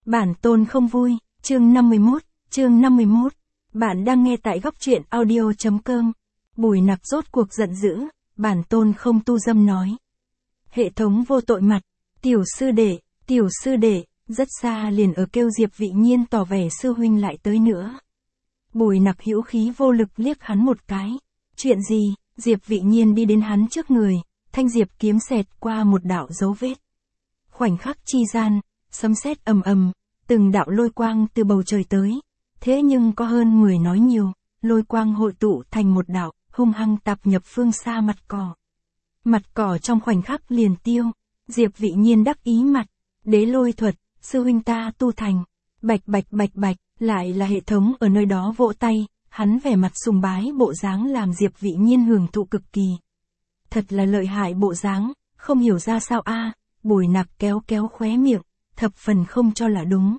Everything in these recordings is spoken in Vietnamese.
Bản tôn không vui, chương 51. Bạn đang nghe tại góc truyện audio.com. Bùi Nặc rốt cuộc giận dữ, bản tôn không tu dâm nói. Hệ thống vô tội mặt, tiểu sư đệ, rất xa liền ở kêu Diệp Vị Nhiên tỏ vẻ sư huynh lại tới nữa. Bùi Nặc hữu khí vô lực liếc hắn một cái. Chuyện gì? Diệp Vị Nhiên đi đến hắn trước người, thanh diệp kiếm xẹt qua một đạo dấu vết. Khoảnh khắc chi gian, sấm sét ầm ầm, từng đạo lôi quang từ bầu trời tới. Thế nhưng có hơn 10 nói nhiều, lôi quang hội tụ thành một đạo, hung hăng tạp nhập phương xa mặt cỏ. Mặt cỏ trong khoảnh khắc liền tiêu, Diệp Vị Nhiên đắc ý mặt, đế lôi thuật, sư huynh ta tu thành. Bạch bạch, lại là hệ thống ở nơi đó vỗ tay, hắn vẻ mặt sùng bái bộ dáng làm Diệp Vị Nhiên hưởng thụ cực kỳ. Thật là lợi hại bộ dáng, không hiểu ra sao a. Bùi Nặc kéo khóe miệng, thập phần không cho là đúng.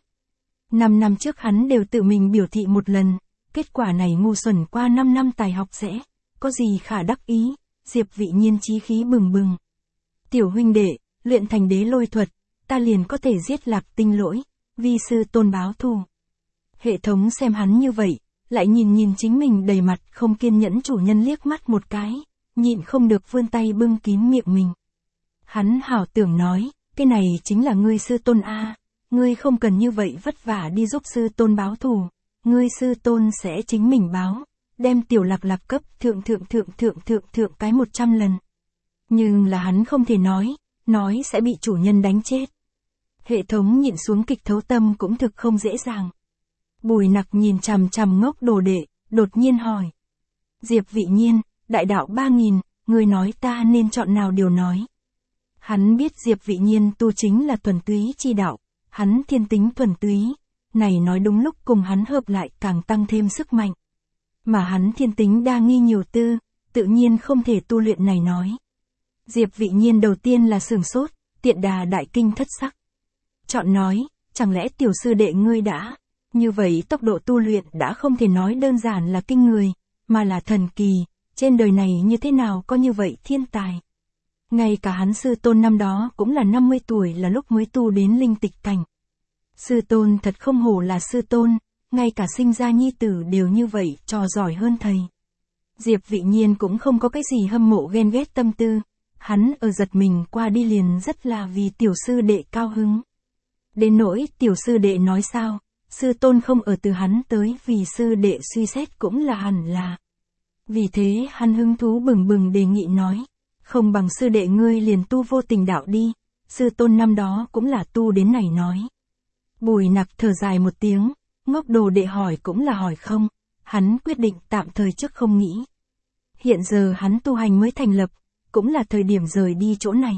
5 năm trước hắn đều tự mình biểu thị một lần, kết quả này ngu xuẩn qua 5 năm tài học sẽ, có gì khả đắc ý. Diệp Vị Nhiên chí khí bừng bừng. Tiểu huynh đệ, luyện thành đế lôi thuật, ta liền có thể giết Lạc Tinh Lỗi, vi sư tôn báo thù. Hệ thống xem hắn như vậy, lại nhìn chính mình đầy mặt không kiên nhẫn chủ nhân liếc mắt một cái, nhịn không được vươn tay bưng kín miệng mình. Hắn hảo tưởng nói, cái này chính là ngươi sư tôn a, ngươi không cần như vậy vất vả đi giúp sư tôn báo thù, ngươi sư tôn sẽ chính mình báo, đem tiểu Lạc cấp thượng cái 100 lần. Nhưng là hắn không thể nói sẽ bị chủ nhân đánh chết. Hệ thống nhịn xuống kịch thấu tâm cũng thực không dễ dàng. Bùi Nặc nhìn chằm ngốc đồ đệ, đột nhiên hỏi. Diệp Vị Nhiên, đại đạo 3000, ngươi nói ta nên chọn nào điều nói. Hắn biết Diệp Vị Nhiên tu chính là thuần túy chi đạo, hắn thiên tính thuần túy, này nói đúng lúc cùng hắn hợp lại càng tăng thêm sức mạnh. Mà hắn thiên tính đa nghi nhiều tư, tự nhiên không thể tu luyện này nói. Diệp Vị Nhiên đầu tiên là sửng sốt, tiện đà đại kinh thất sắc. Chọn nói, chẳng lẽ tiểu sư đệ ngươi đã, như vậy tốc độ tu luyện đã không thể nói đơn giản là kinh người, mà là thần kỳ, trên đời này như thế nào có như vậy thiên tài. Ngay cả hắn sư tôn năm đó cũng là 50 tuổi là lúc mới tu đến linh tịch cảnh. Sư tôn thật không hổ là sư tôn, ngay cả sinh ra nhi tử đều như vậy, trò giỏi hơn thầy. Diệp Vị Nhiên cũng không có cái gì hâm mộ ghen ghét tâm tư, hắn ở giật mình qua đi liền rất là vì tiểu sư đệ cao hứng. Đến nỗi tiểu sư đệ nói sao, sư tôn không ở từ hắn tới vì sư đệ suy xét cũng là hẳn là. Vì thế hắn hứng thú bừng đề nghị nói, không bằng sư đệ ngươi liền tu vô tình đạo đi, sư tôn năm đó cũng là tu đến này nói. Bùi Nặc thở dài một tiếng, ngốc đồ đệ hỏi cũng là hỏi không, hắn quyết định tạm thời trước không nghĩ. Hiện giờ hắn tu hành mới thành lập, cũng là thời điểm rời đi chỗ này.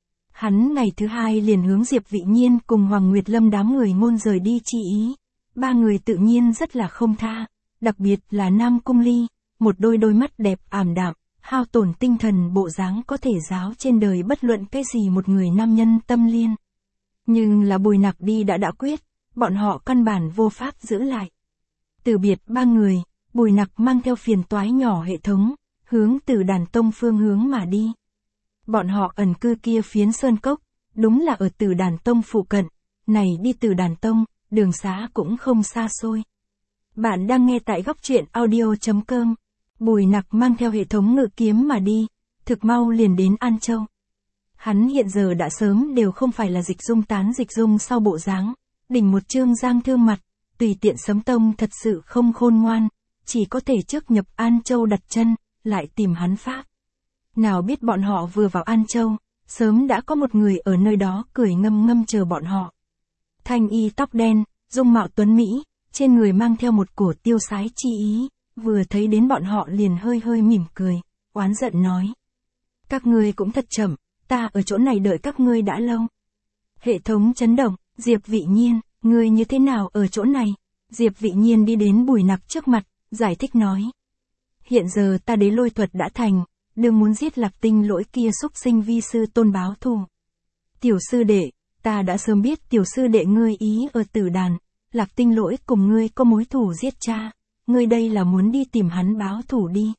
Hắn ngày thứ hai liền hướng Diệp Vị Nhiên cùng Hoàng Nguyệt Lâm đám người ngôn rời đi chi ý. Ba người tự nhiên rất là không tha, đặc biệt là Nam Cung Ly, một đôi mắt đẹp ảm đạm, hao tổn tinh thần bộ dáng có thể giáo trên đời bất luận cái gì một người nam nhân tâm liên. Nhưng là Bùi Nặc đi đã quyết, bọn họ căn bản vô pháp giữ lại. Từ biệt ba người, Bùi Nặc mang theo phiền toái nhỏ hệ thống, hướng Tử Đàn Tông phương hướng mà đi. Bọn họ ẩn cư kia phiến sơn cốc, đúng là ở Tử Đàn Tông phụ cận, này đi Tử Đàn Tông, đường xá cũng không xa xôi. Bạn đang nghe tại góc truyện audio.com. Bùi Nặc mang theo hệ thống ngự kiếm mà đi, thực mau liền đến An Châu. Hắn hiện giờ đã sớm đều không phải là dịch dung sau bộ dáng, đỉnh một trương giang thương mặt, tùy tiện sấm tông thật sự không khôn ngoan, chỉ có thể trước nhập An Châu đặt chân, lại tìm hắn pháp. Nào biết bọn họ vừa vào An Châu, sớm đã có một người ở nơi đó cười ngâm chờ bọn họ. Thanh y tóc đen, dung mạo tuấn mỹ, trên người mang theo một cổ tiêu sái chi ý, vừa thấy đến bọn họ liền hơi mỉm cười, oán giận nói. Các ngươi cũng thật chậm, ta ở chỗ này đợi các ngươi đã lâu. Hệ thống chấn động, Diệp Vị Nhiên, ngươi như thế nào ở chỗ này? Diệp Vị Nhiên đi đến Bùi Nặc trước mặt, giải thích nói. Hiện giờ ta đế lôi thuật đã thành, đừng muốn giết Lạc Tinh Lỗi kia xúc sinh vi sư tôn báo thù. Tiểu sư đệ, ta đã sớm biết tiểu sư đệ ngươi ý ở Tử Đàn, Lạc Tinh Lỗi cùng ngươi có mối thù giết cha, ngươi đây là muốn đi tìm hắn báo thù đi.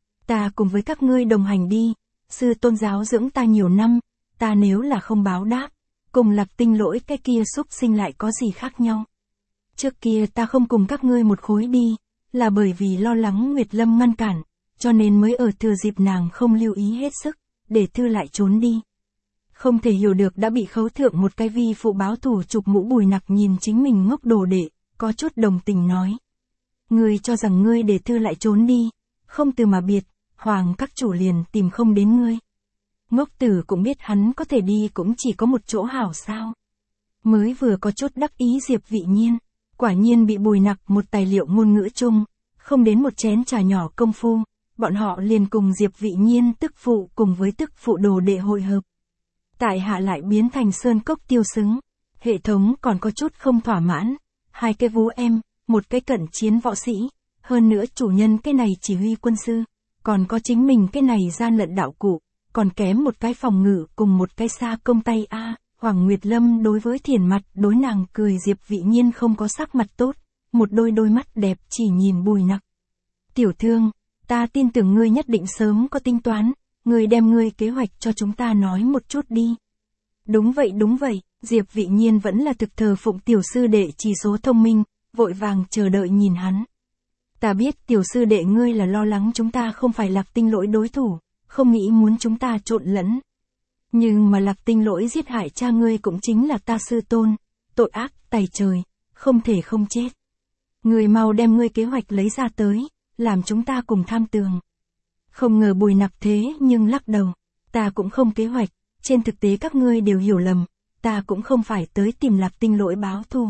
Ta cùng với các ngươi đồng hành đi, sư tôn giáo dưỡng ta nhiều năm, ta nếu là không báo đáp, cùng Lạc Tinh Lỗi cái kia xúc sinh lại có gì khác nhau. Trước kia ta không cùng các ngươi một khối đi, là bởi vì lo lắng Nguyệt Lâm ngăn cản, cho nên mới ở thừa dịp nàng không lưu ý hết sức, để Thư lại trốn đi. Không thể hiểu được đã bị khấu thượng một cái vi phụ báo thù chụp mũ Bùi Nặc nhìn chính mình ngốc đồ đệ, có chút đồng tình nói. Ngươi cho rằng ngươi để Thư lại trốn đi, không từ mà biệt, Hoàng các chủ liền tìm không đến ngươi. Ngốc tử cũng biết hắn có thể đi cũng chỉ có một chỗ hảo sao. Mới vừa có chút đắc ý Diệp Vị Nhiên, quả nhiên bị Bùi Nặc một tài liệu ngôn ngữ chung, không đến một chén trà nhỏ công phu, bọn họ liền cùng Diệp Vị Nhiên tức phụ cùng với tức phụ đồ đệ hội hợp. Tại hạ lại biến thành sơn cốc tiêu xứng, hệ thống còn có chút không thỏa mãn, 2 cái vú em, một cái cận chiến võ sĩ, hơn nữa chủ nhân cái này chỉ huy quân sư, còn có chính mình cái này gian lận đạo cụ, còn kém một cái phòng ngự cùng một cái xa công tay a. Hoàng Nguyệt Lâm đối với Thiển mặt đối nàng cười Diệp Vị Nhiên không có sắc mặt tốt, một đôi mắt đẹp chỉ nhìn Bùi Nặc. Tiểu thương, ta tin tưởng ngươi nhất định sớm có tính toán, ngươi đem ngươi kế hoạch cho chúng ta nói một chút đi. Đúng vậy, Diệp Vị Nhiên vẫn là thực thờ phụng tiểu sư đệ chỉ số thông minh, vội vàng chờ đợi nhìn hắn. Ta biết tiểu sư đệ ngươi là lo lắng chúng ta không phải Lạc Tinh Lỗi đối thủ, không nghĩ muốn chúng ta trộn lẫn. Nhưng mà Lạc Tinh Lỗi giết hại cha ngươi cũng chính là ta sư tôn, tội ác tày trời, không thể không chết. Ngươi mau đem ngươi kế hoạch lấy ra tới, làm chúng ta cùng tham tường. Không ngờ Bùi Nặc thế nhưng lắc đầu, ta cũng không kế hoạch, trên thực tế các ngươi đều hiểu lầm, ta cũng không phải tới tìm Lạc Tinh Lỗi báo thù.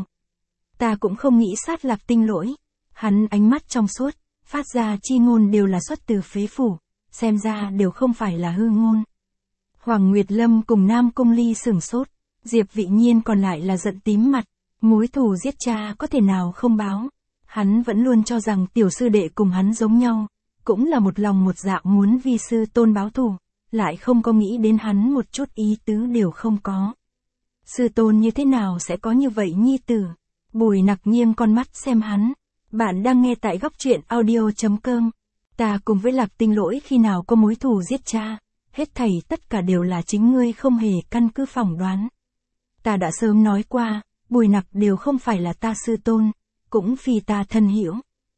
Ta cũng không nghĩ sát Lạc Tinh Lỗi. Hắn ánh mắt trong suốt, phát ra chi ngôn đều là xuất từ phế phủ, xem ra đều không phải là hư ngôn. Hoàng Nguyệt Lâm cùng Nam Cung Ly sửng sốt, Diệp Vị Nhiên còn lại là giận tím mặt, mối thù giết cha có thể nào không báo. Hắn vẫn luôn cho rằng tiểu sư đệ cùng hắn giống nhau, cũng là một lòng một dạ muốn vi sư tôn báo thù, lại không có nghĩ đến hắn một chút ý tứ đều không có. Sư tôn như thế nào sẽ có như vậy nhi tử? Bùi Nặc nghiêng con mắt xem hắn. Bạn đang nghe tại góc truyện audio.com. Ta cùng với Lạc Tinh Lỗi khi nào có mối thù giết cha, hết thảy tất cả đều là chính ngươi không hề căn cứ phỏng đoán. Ta đã sớm nói qua, Bùi Nặc đều không phải là ta sư tôn, cũng phi ta thân hiểu.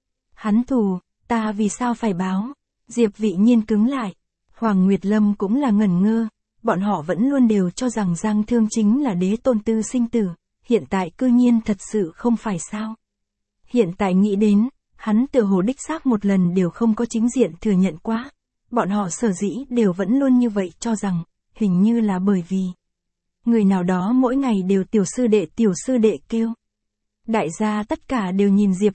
Hắn thù, ta vì sao phải báo? Diệp Vị Nhiên cứng lại. Hoàng Nguyệt Lâm cũng là ngẩn ngơ, bọn họ vẫn luôn đều cho rằng Giang Thương chính là đế tôn tư sinh tử, hiện tại cư nhiên thật sự không phải sao. Hiện tại nghĩ đến, hắn tựa hồ đích xác một lần đều không có chính diện thừa nhận quá. Bọn họ sở dĩ đều vẫn luôn như vậy cho rằng, hình như là bởi vì người nào đó mỗi ngày đều tiểu sư đệ kêu. Đại gia tất cả đều nhìn Diệp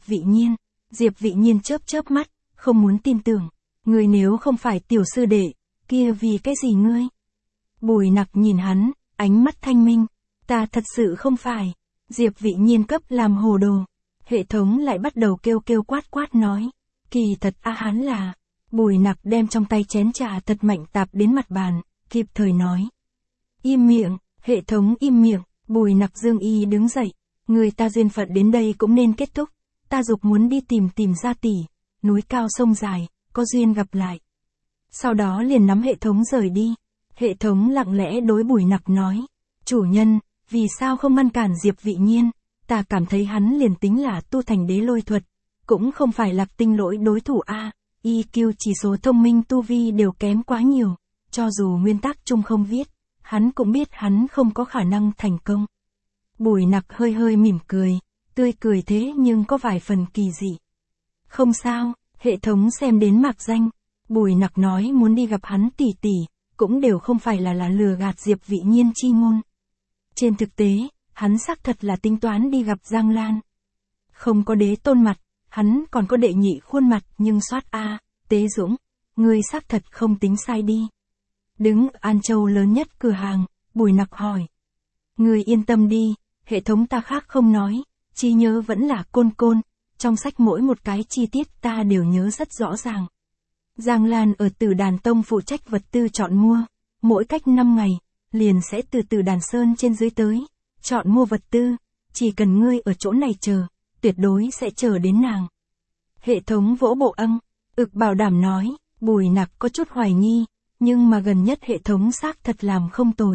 Vị Nhiên chớp mắt, không muốn tin tưởng. Người nếu không phải tiểu sư đệ, kia vì cái gì ngươi? Bùi Nặc nhìn hắn, ánh mắt thanh minh. Ta thật sự không phải. Diệp Vị Nhiên cấp làm hồ đồ. Hệ thống lại bắt đầu kêu quát nói. Kỳ thật hắn là. Bùi Nặc đem trong tay chén trà thật mạnh tạp đến mặt bàn, kịp thời nói. Im miệng, hệ thống im miệng. Bùi Nặc dương y đứng dậy. Người ta duyên phận đến đây cũng nên kết thúc. Ta dục muốn đi tìm gia tỷ. Núi cao sông dài, có duyên gặp lại. Sau đó liền nắm hệ thống rời đi. Hệ thống lặng lẽ đối Bùi Nặc nói. Chủ nhân, vì sao không ngăn cản Diệp Vị Nhiên? Ta cảm thấy hắn liền tính là tu thành đế lôi thuật, cũng không phải Lạc Tinh Lỗi đối thủ a. IQ chỉ số thông minh tu vi đều kém quá nhiều, cho dù nguyên tắc chung không viết, hắn cũng biết hắn không có khả năng thành công. Bùi Nặc hơi mỉm cười, tươi cười thế nhưng có vài phần kỳ dị. Không sao, hệ thống xem đến mạc danh, Bùi Nặc nói muốn đi gặp hắn tỷ tỷ, cũng đều không phải là lừa gạt Diệp Vị Nhiên chi ngôn. Trên thực tế, hắn xác thật là tính toán đi gặp Giang Lan. Không có đế tôn mặt, hắn còn có đệ nhị khuôn mặt nhưng soát Tế Dũng, ngươi xác thật không tính sai đi. Đứng An Châu lớn nhất cửa hàng, Bùi Nặc hỏi. Ngươi yên tâm đi, hệ thống ta khác không nói, trí nhớ vẫn là côn, trong sách mỗi một cái chi tiết ta đều nhớ rất rõ ràng. Giang Lan ở Tử Đàn Tông phụ trách vật tư chọn mua, mỗi cách 5 ngày, liền sẽ từ Tử Đàn Sơn trên dưới tới, chọn mua vật tư, chỉ cần ngươi ở chỗ này chờ, tuyệt đối sẽ chờ đến nàng. Hệ thống vỗ bộ bảo đảm nói, Bùi Nặc có chút hoài nghi, nhưng mà gần nhất hệ thống xác thật làm không tồi,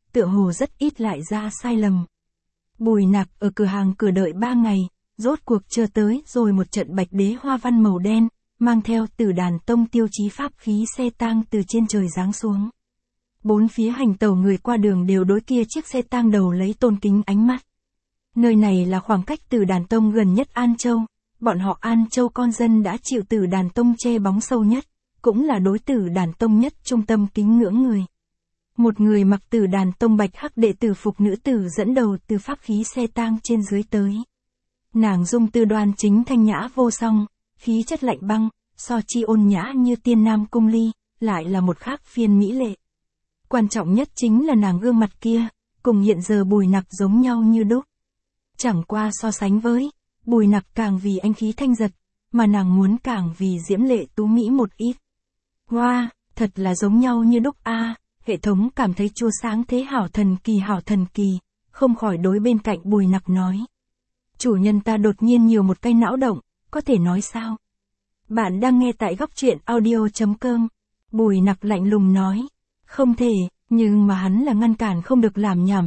tựa hồ rất ít lại ra sai lầm. Bùi Nặc ở cửa hàng cửa đợi 3 ngày, rốt cuộc chưa tới rồi một trận bạch đế hoa văn màu đen, mang theo Tử Đàn Tông tiêu chí pháp khí xe tang từ trên trời giáng xuống. Bốn phía hành tẩu người qua đường đều đối kia chiếc xe tang đầu lấy tôn kính ánh mắt. Nơi này là khoảng cách Tử Đàn Tông gần nhất An Châu, bọn họ An Châu con dân đã chịu Tử Đàn Tông che bóng sâu nhất, cũng là đối Tử Đàn Tông nhất trung tâm kính ngưỡng người. Một người mặc Tử Đàn Tông bạch hắc đệ tử phục nữ tử dẫn đầu từ pháp khí xe tang trên dưới tới. Nàng dung tư đoan chính thanh nhã vô song, khí chất lạnh băng, so chi ôn nhã như tiên nam cung ly, lại là một khác phiên mỹ lệ. Quan trọng nhất chính là nàng gương mặt kia, cùng hiện giờ Bùi Nặc giống nhau như đúc. Chẳng qua so sánh với, Bùi Nặc càng vì anh khí thanh giật, mà nàng muốn càng vì diễm lệ tú mỹ một ít. Wow, thật là giống nhau như đúc a. Hệ thống cảm thấy chua sáng thế hảo thần kỳ, không khỏi đối bên cạnh Bùi Nặc nói. Chủ nhân ta đột nhiên nhiều một cái não động, có thể nói sao? Bạn đang nghe tại góc truyện audio.com. Bùi Nặc lạnh lùng nói. Không thể, nhưng mà hắn là ngăn cản không được làm nhảm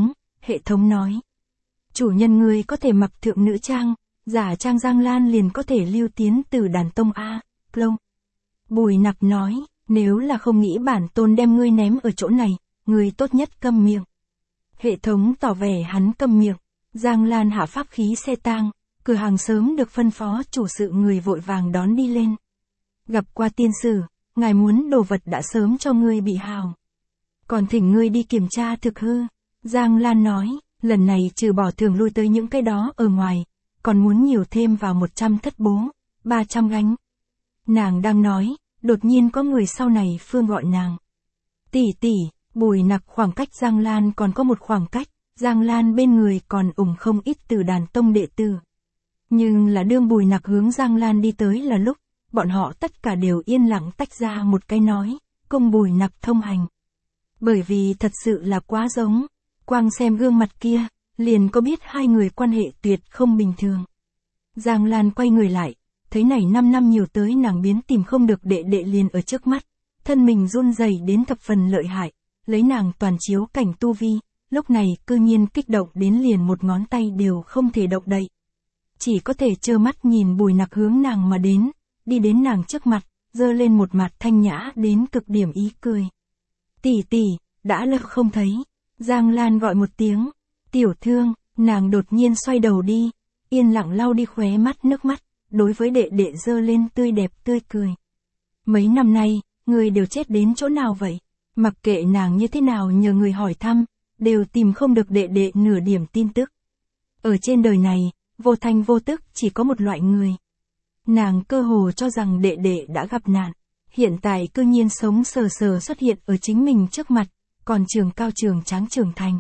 hệ thống nói. Chủ nhân ngươi có thể mặc thượng nữ trang, giả trang Giang Lan liền có thể lưu tiến Tử Đàn Tông a. Plông. Bùi Nặc nói, nếu là không nghĩ bản tôn đem ngươi ném ở chỗ này, ngươi tốt nhất câm miệng. Hệ thống tỏ vẻ hắn câm miệng. Giang Lan hạ pháp khí xe tang, cửa hàng sớm được phân phó chủ sự người vội vàng đón đi lên. Gặp qua tiên sử, ngài muốn đồ vật đã sớm cho ngươi bị hào. Còn thỉnh ngươi đi kiểm tra thực hư. Giang Lan nói, lần này trừ bỏ thường lui tới những cái đó ở ngoài, còn muốn nhiều thêm vào 100 thất bố, 300 gánh. Nàng đang nói, đột nhiên có người sau này phương gọi nàng. Tỷ tỷ, Bùi Nặc khoảng cách Giang Lan còn có một khoảng cách, Giang Lan bên người còn không ít Tử Đàn Tông đệ tử. Nhưng là đương Bùi Nặc hướng Giang Lan đi tới là lúc, bọn họ tất cả đều yên lặng tách ra một cái nói, cùng Bùi Nặc thông hành. Bởi vì thật sự là quá giống, quang xem gương mặt kia, liền có biết hai người quan hệ tuyệt không bình thường. Giang Lan quay người lại, thấy này 5 năm nhiều tới nàng biến tìm không được đệ đệ liền ở trước mắt, thân mình run rẩy đến thập phần lợi hại, lấy nàng toàn chiếu cảnh tu vi, lúc này cư nhiên kích động đến liền một ngón tay đều không thể động đậy. Chỉ có thể trơ mắt nhìn Bùi Nặc hướng nàng mà đến, đi đến nàng trước mặt, giơ lên một mặt thanh nhã đến cực điểm ý cười. Tỷ tỷ, đã lâu không thấy. Giang Lan gọi một tiếng, tiểu thương, nàng đột nhiên xoay đầu đi, yên lặng lau đi khóe mắt nước mắt, đối với đệ đệ giơ lên tươi đẹp tươi cười. Mấy năm nay, người đều chết đến chỗ nào vậy? Mặc kệ nàng như thế nào nhờ người hỏi thăm, đều tìm không được đệ đệ nửa điểm tin tức. Ở trên đời này, vô thanh vô tức chỉ có một loại người. Nàng cơ hồ cho rằng đệ đệ đã gặp nạn, hiện tại cư nhiên sống sờ sờ xuất hiện ở chính mình trước mặt, còn trường cao trường tráng trưởng thành.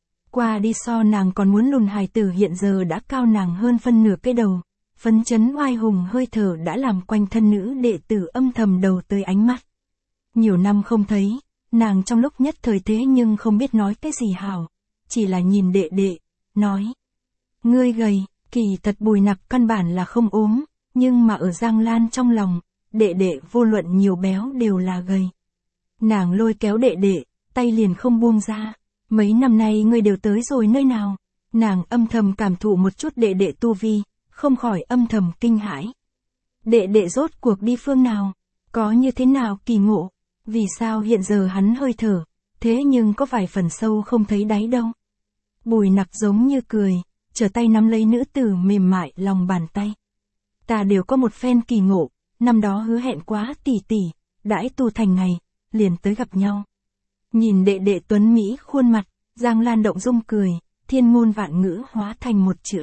Qua đi so nàng còn muốn lùn hài tử hiện giờ đã cao nàng hơn phân nửa cái đầu, phấn chấn oai hùng hơi thở đã làm quanh thân nữ đệ tử âm thầm đầu tới ánh mắt. Nhiều năm không thấy, nàng trong lúc nhất thời thế nhưng không biết nói cái gì hảo, chỉ là nhìn đệ đệ, nói. Ngươi gầy, kỳ thật Bùi Nặc căn bản là không ốm, nhưng mà ở Giang Lan trong lòng, đệ đệ vô luận nhiều béo đều là gầy. Nàng lôi kéo đệ đệ, tay liền không buông ra. Mấy năm nay ngươi đều tới rồi nơi nào? Nàng âm thầm cảm thụ một chút đệ đệ tu vi, không khỏi âm thầm kinh hãi. Đệ đệ rốt cuộc đi phương nào? Có như thế nào kỳ ngộ? Vì sao hiện giờ hắn hơi thở, thế nhưng có vài phần sâu không thấy đáy đâu? Bùi Nặc giống như cười, trở tay nắm lấy nữ tử mềm mại lòng bàn tay. Ta đều có một phen kỳ ngộ, năm đó hứa hẹn quá tỷ tỷ, đãi tu thành ngày, liền tới gặp nhau. Nhìn đệ đệ tuấn Mỹ khuôn mặt, Giang Lan động dung cười, thiên ngôn vạn ngữ hóa thành một chữ.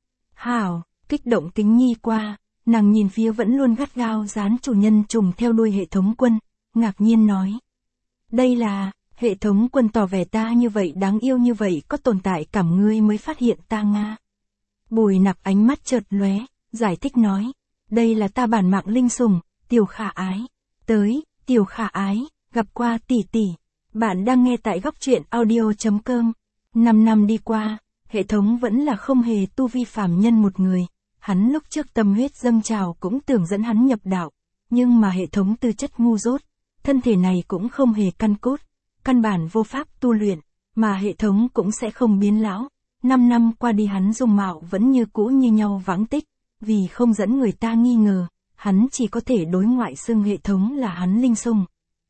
Hảo, kích động kính nhi qua, nàng nhìn phía vẫn luôn gắt gao dán chủ nhân trùng theo đuôi hệ thống quân, ngạc nhiên nói. Đây là, hệ thống quân tỏ vẻ ta như vậy đáng yêu như vậy có tồn tại cảm ngươi mới phát hiện ta Nga. Bùi Nặc ánh mắt chợt lóe, giải thích nói. Đây là ta bản mạng linh sủng, Tiểu Khả Ái. Tới, Tiểu Khả Ái, gặp qua tỷ tỷ. Bạn đang nghe tại góc truyện audio.com. 5 năm đi qua, hệ thống vẫn là không hề tu vi phàm nhân một người. Hắn lúc trước tâm huyết dâng trào cũng tưởng dẫn hắn nhập đạo. Nhưng mà hệ thống tư chất ngu dốt, thân thể này cũng không hề căn cốt, căn bản vô pháp tu luyện. mà hệ thống cũng sẽ không biến lão. 5 năm qua đi hắn dung mạo vẫn như cũ như nhau vắng tích, vì không dẫn người ta nghi ngờ, hắn chỉ có thể đối ngoại xưng hệ thống là hắn Linh Sùng.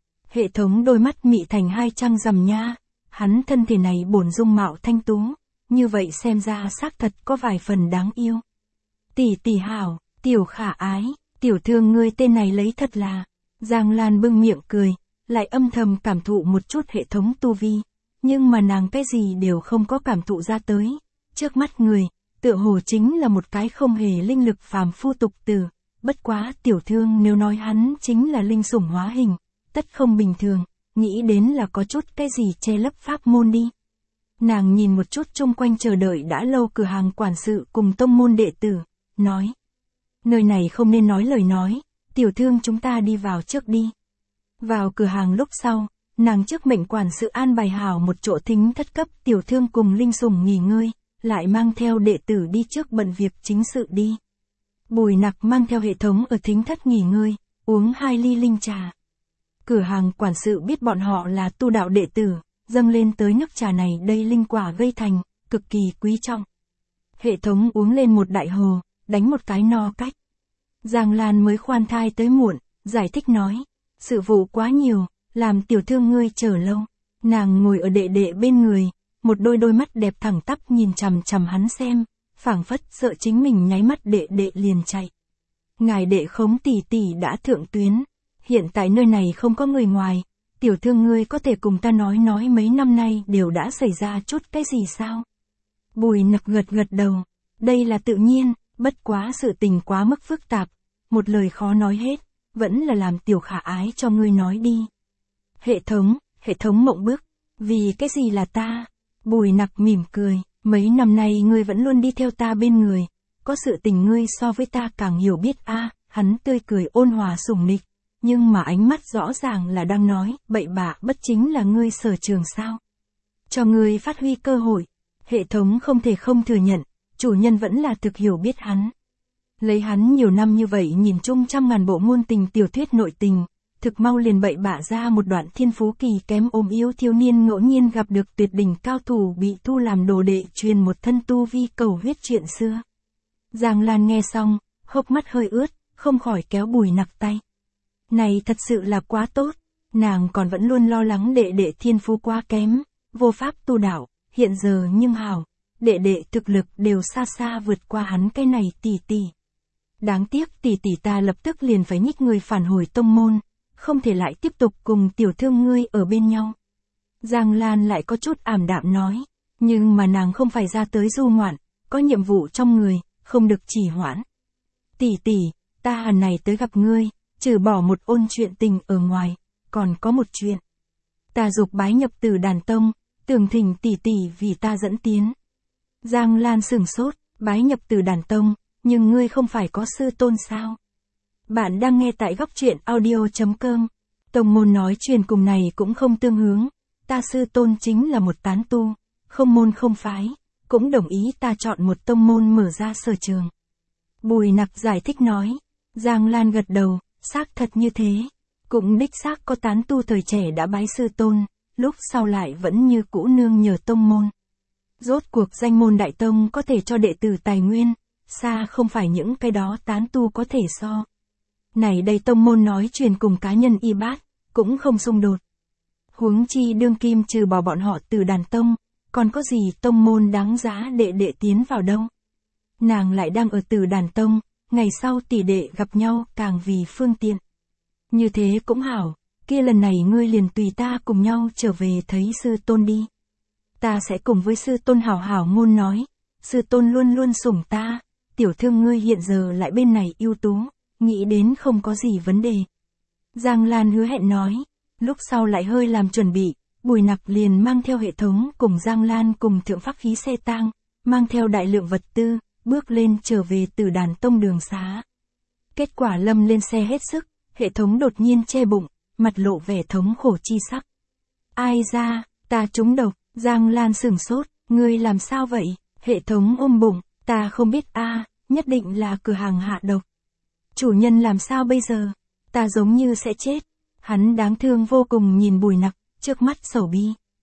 Hệ thống đôi mắt mị thành hai trăng rằm nha, hắn thân thể này bổn dung mạo thanh tú, như vậy xem ra xác thật có vài phần đáng yêu. Tỷ tỷ hảo, tiểu khả ái, tiểu thương ngươi tên này lấy thật là. Giang Lan bưng miệng cười, lại âm thầm cảm thụ một chút hệ thống tu vi, nhưng mà nàng cái gì đều không có cảm thụ ra tới. Trước mắt người, tựa hồ chính là một cái không hề linh lực phàm phu tục tử, bất quá tiểu thương nếu nói hắn chính là linh sủng hóa hình, tất không bình thường, nghĩ đến là có chút cái gì che lấp pháp môn đi. Nàng nhìn một chút chung quanh chờ đợi đã lâu cửa hàng quản sự cùng tông môn đệ tử, nói. Nơi này không nên nói lời nói, tiểu thương chúng ta đi vào trước đi. Vào cửa hàng lúc sau, nàng trước mệnh quản sự an bài hảo một chỗ thính thất cấp tiểu thương cùng linh sủng nghỉ ngơi, lại mang theo đệ tử đi trước bận việc chính sự đi. Bùi Nặc mang theo hệ thống ở thính thất nghỉ ngơi, uống 2 ly linh trà. Cửa hàng quản sự biết bọn họ là tu đạo đệ tử, dâng lên tới nước trà này đây linh quả gây thành, cực kỳ quý trọng. Hệ thống uống lên một đại hồ, đánh một cái no cách. Giang Lan mới khoan thai tới muộn, giải thích nói, sự vụ quá nhiều, làm tiểu thương ngươi chờ lâu. Nàng ngồi ở đệ đệ bên người, một đôi mắt đẹp thẳng tắp nhìn chằm chằm hắn xem, phảng phất sợ chính mình nháy mắt đệ đệ liền chạy. Ngài đệ Khống tỷ tỷ đã thượng tuyến, hiện tại nơi này không có người ngoài, tiểu thương ngươi có thể cùng ta nói mấy năm nay đều đã xảy ra chút cái gì sao? Bùi Nặc gật đầu, đây là tự nhiên, bất quá sự tình quá mức phức tạp, một lời khó nói hết, vẫn là làm tiểu khả ái cho ngươi nói đi. Hệ thống mộng bức, vì cái gì là ta? Bùi Nặc mỉm cười, mấy năm nay ngươi vẫn luôn đi theo ta bên người, có sự tình ngươi so với ta càng hiểu biết a. Hắn tươi cười ôn hòa sủng nịch, nhưng mà ánh mắt rõ ràng là đang nói, bậy bạ bất chính là ngươi sở trường sao? Cho ngươi phát huy cơ hội, hệ thống không thể không thừa nhận, chủ nhân vẫn là thực hiểu biết hắn. Lấy hắn nhiều năm như vậy nhìn chung trăm ngàn bộ ngôn tình tiểu thuyết nội tình, thực mau liền bậy bạ ra một đoạn thiên phú kỳ kém ôm yếu thiếu niên ngẫu nhiên gặp được tuyệt đỉnh cao thủ bị thu làm đồ đệ truyền một thân tu vi cầu huyết chuyện xưa. Giang Lan nghe xong, hốc mắt hơi ướt, không khỏi kéo Bùi Nặc tay. Này thật sự là quá tốt, nàng còn vẫn luôn lo lắng đệ đệ thiên phú quá kém, vô pháp tu đạo, hiện giờ nhưng hảo, đệ đệ thực lực đều xa xa vượt qua hắn cái này tỷ tỷ. Đáng tiếc tỷ tỷ ta lập tức liền phải nhích người phản hồi tông môn, không thể lại tiếp tục cùng tiểu thương ngươi ở bên nhau. Giang Lan lại có chút ảm đạm nói, nhưng mà nàng không phải ra tới du ngoạn, có nhiệm vụ trong người, không được trì hoãn. Tỷ tỷ, ta hẳn này tới gặp ngươi, trừ bỏ một ôn chuyện tình ở ngoài, còn có một chuyện. Ta dục bái nhập Tử Đàn Tông, tưởng thỉnh tỷ tỷ vì ta dẫn tiến. Giang Lan sửng sốt, bái nhập Tử Đàn Tông, nhưng ngươi không phải có sư tôn sao? Bạn đang nghe tại góc truyện audio.com. Tông môn nói truyền cùng này cũng không tương hướng, ta sư tôn chính là một tán tu, không môn không phái, cũng đồng ý ta chọn một tông môn mở ra sở trường. Bùi Nặc giải thích nói, Giang Lan gật đầu, xác thật như thế, cũng đích xác có tán tu thời trẻ đã bái sư tôn, lúc sau lại vẫn như cũ nương nhờ tông môn. Rốt cuộc danh môn đại tông có thể cho đệ tử tài nguyên, xa không phải những cái đó tán tu có thể so. Này đây tông môn nói truyền cùng cá nhân y bát, cũng không xung đột. Huống chi đương kim trừ bỏ bọn họ Tử Đàn Tông, còn có gì tông môn đáng giá đệ tiến vào đâu. Nàng lại đang ở Tử Đàn Tông, ngày sau tỷ đệ gặp nhau càng vì phương tiện. Như thế cũng hảo, kia lần này ngươi liền tùy ta cùng nhau trở về thấy sư tôn đi. Ta sẽ cùng với sư tôn hảo hảo ngôn nói, sư tôn luôn luôn sủng ta, tiểu thương ngươi hiện giờ lại bên này ưu tú, nghĩ đến không có gì vấn đề. Giang Lan hứa hẹn nói, lúc sau lại hơi làm chuẩn bị, Bùi Nặc liền mang theo hệ thống cùng Giang Lan cùng thượng pháp khí xe tang, mang theo đại lượng vật tư, bước lên trở về Tử Đàn Tông đường xá. Kết quả lâm lên xe hết sức, hệ thống đột nhiên che bụng, mặt lộ vẻ thống khổ chi sắc. Ai ra, ta trúng độc, Giang Lan sửng sốt, ngươi làm sao vậy? Hệ thống ôm bụng, ta không biết a, nhất định là cửa hàng hạ độc. Chủ nhân làm sao bây giờ? Ta giống như sẽ chết. Hắn đáng thương vô cùng nhìn Bùi Nặc, trước mắt sầu bi.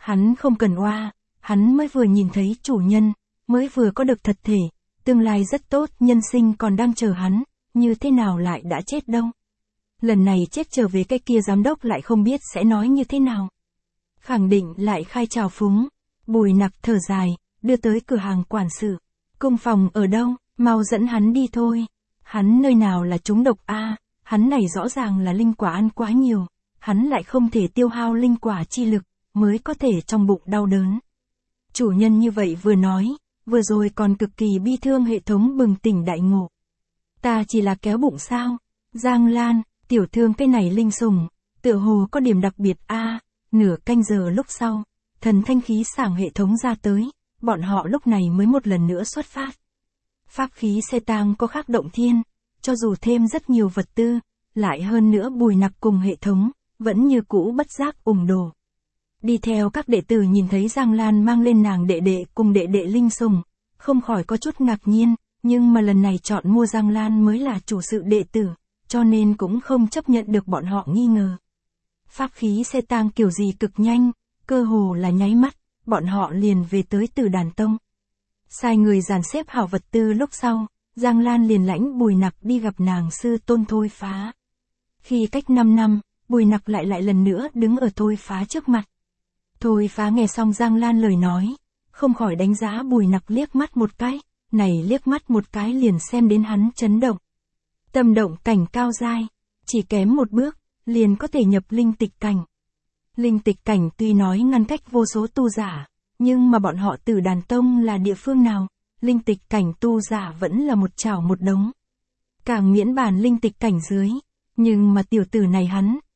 Hắn không cần oa, hắn mới vừa nhìn thấy chủ nhân, mới vừa có được thật thể, tương lai rất tốt, nhân sinh còn đang chờ hắn, như thế nào lại đã chết đâu. Lần này chết trở về cái kia giám đốc lại không biết sẽ nói như thế nào. Khẳng định lại khai trào phúng. Bùi Nặc thở dài, đưa tới cửa hàng quản sự. Cung phòng ở đâu, mau dẫn hắn đi thôi. Hắn nơi nào là trúng độc a, hắn này rõ ràng là linh quả ăn quá nhiều, hắn lại không thể tiêu hao linh quả chi lực, mới có thể trong bụng đau đớn. Chủ nhân như vậy vừa nói, vừa rồi còn cực kỳ bi thương, hệ thống bừng tỉnh đại ngộ. Ta chỉ là kéo bụng sao? Giang Lan, tiểu thương cái này linh sủng, tựa hồ có điểm đặc biệt a. Nửa canh giờ lúc sau, thần thanh khí sảng hệ thống ra tới, bọn họ lúc này mới một lần nữa xuất phát. Pháp khí xe tang có khác động thiên, cho dù thêm rất nhiều vật tư, lại hơn nữa Bùi Nặc cùng hệ thống, vẫn như cũ bất giác ủng đồ. Đi theo các đệ tử nhìn thấy Giang Lan mang lên nàng đệ đệ cùng đệ đệ linh sủng, không khỏi có chút ngạc nhiên, nhưng mà lần này chọn mua Giang Lan mới là chủ sự đệ tử, cho nên cũng không chấp nhận được bọn họ nghi ngờ. Pháp khí xe tang kiểu gì cực nhanh, cơ hồ là nháy mắt, bọn họ liền về tới Tử Đàn Tông. Sai người dàn xếp hảo vật tư lúc sau, Giang Lan liền lãnh Bùi Nặc đi gặp nàng sư tôn Thôi Phá. Khi cách 5 năm, Bùi Nặc lại lần nữa đứng ở Thôi Phá trước mặt. Thôi Phá nghe xong Giang Lan lời nói, không khỏi đánh giá Bùi Nặc liếc mắt một cái, này liếc mắt một cái liền xem đến hắn chấn động. Tâm động cảnh cao giai, chỉ kém một bước, liền có thể nhập linh tịch cảnh. Linh tịch cảnh tuy nói ngăn cách vô số tu giả, nhưng mà bọn họ Tử Đàn Tông là địa phương nào, linh tịch cảnh tu giả vẫn là một chảo một đống. Càng miễn bàn linh tịch cảnh dưới, nhưng mà tiểu tử này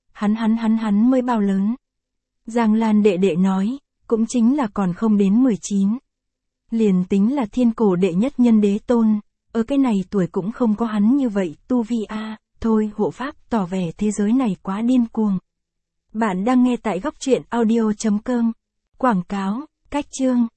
hắn mới bao lớn. Giang Lan đệ đệ nói, cũng chính là còn không đến 19. Liền tính là thiên cổ đệ nhất nhân đế tôn, ở cái này tuổi cũng không có hắn như vậy, tu vi a. Thôi hộ pháp tỏ vẻ thế giới này quá điên cuồng. Bạn đang nghe tại góc truyện audio.com. Quảng cáo, cách chương.